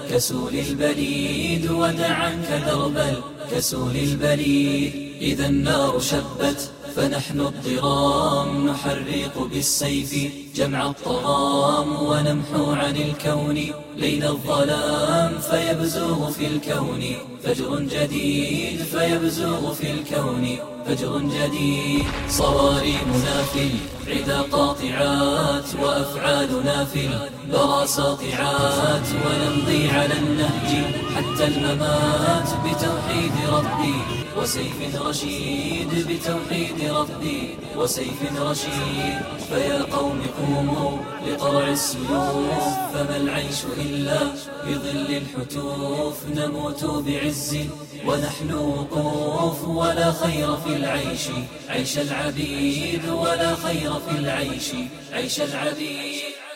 الكسول البليد ودع عنك درب الكسول البليد. إذا النار شبت فنحن الضرام نحرق بالسيف جمع الطغام ونمحو عن الكون ليل الظلام فيبزغ في الكون فجر جديد فيبزغ في الكون فجر جديد. صواريمنا في العدا قاطعات وأفعالنا في البرى ساطعات ونمضي على النهج حتى الممات بتوحيد ربي وسيف رشيد بتوحيد ربي وسيف رشيد. فيا قوم قوموا لقرع السيوف فما العيش إلا بظل الحتوف نموت بعز ونحن وقوف ولا خير في العيش عيش العبيد ولا خير في العيش عيش العبيد.